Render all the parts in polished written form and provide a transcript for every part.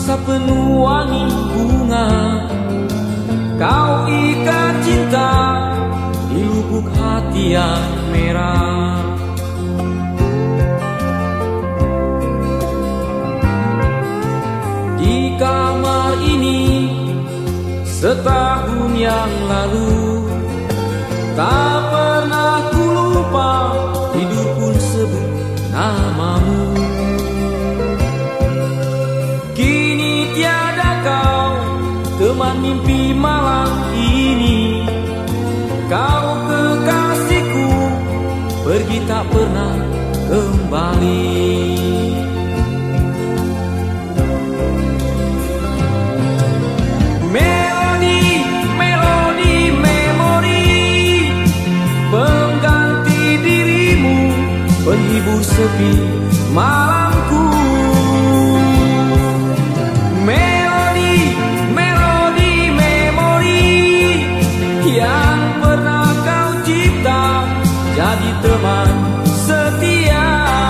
masa penuh wangi bunga, kau ikat cinta di lubuk hati yang merah. Di kamar ini setahun yang lalu, tak pernah ku lupa, tidur pun sebut namamu. Kini tiada kau, teman mimpi malam ini. Kau kekasihku, pergi tak pernah kembali. Melodi, melodi, memori, pengganti dirimu, penghibur sepi malamku. Melodi, melodi, memori yang pernah kau cipta, jadi teman setia.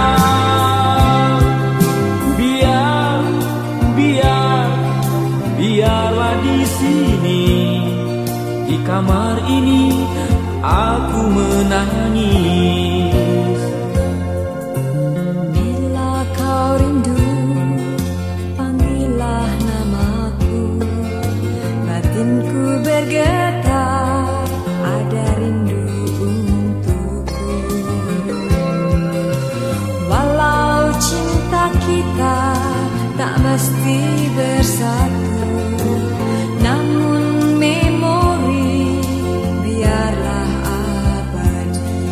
Biarlah di sini, di kamar ini aku menangis. Bila kau rindu, panggillah namaku. Batinku bergetar, ada rindu untukku. Walau cinta kita tak mesti bersatu, namun memori biarlah abadi.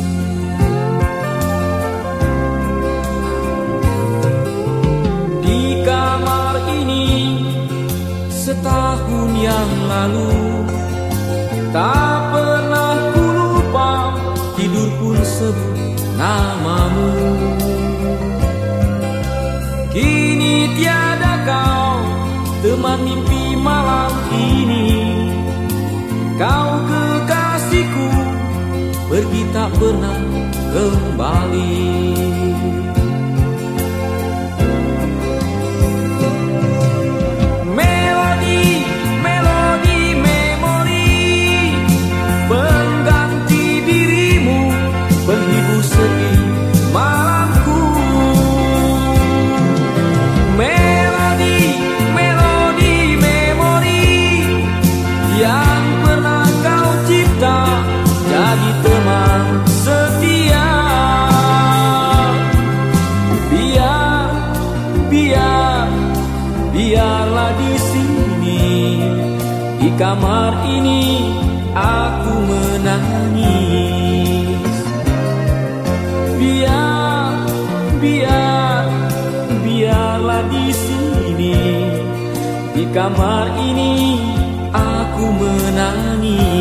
Di kamar ini setahun yang lalu, tak pernah ku lupa, tidur pun sebut namamu. Kini tiada kau, teman mimpi malam ini. Kau kekasihku, pergi tak pernah kembali. Melodi, melodi, memori, pengganti dirimu, penghibur sepi malamku. Melodi, melodi, memori yang pernah kau cipta, jadi teman setia. Biarlah di sini, di kamar ini aku menangis. Biarlah di sini, di kamar ini aku menangis.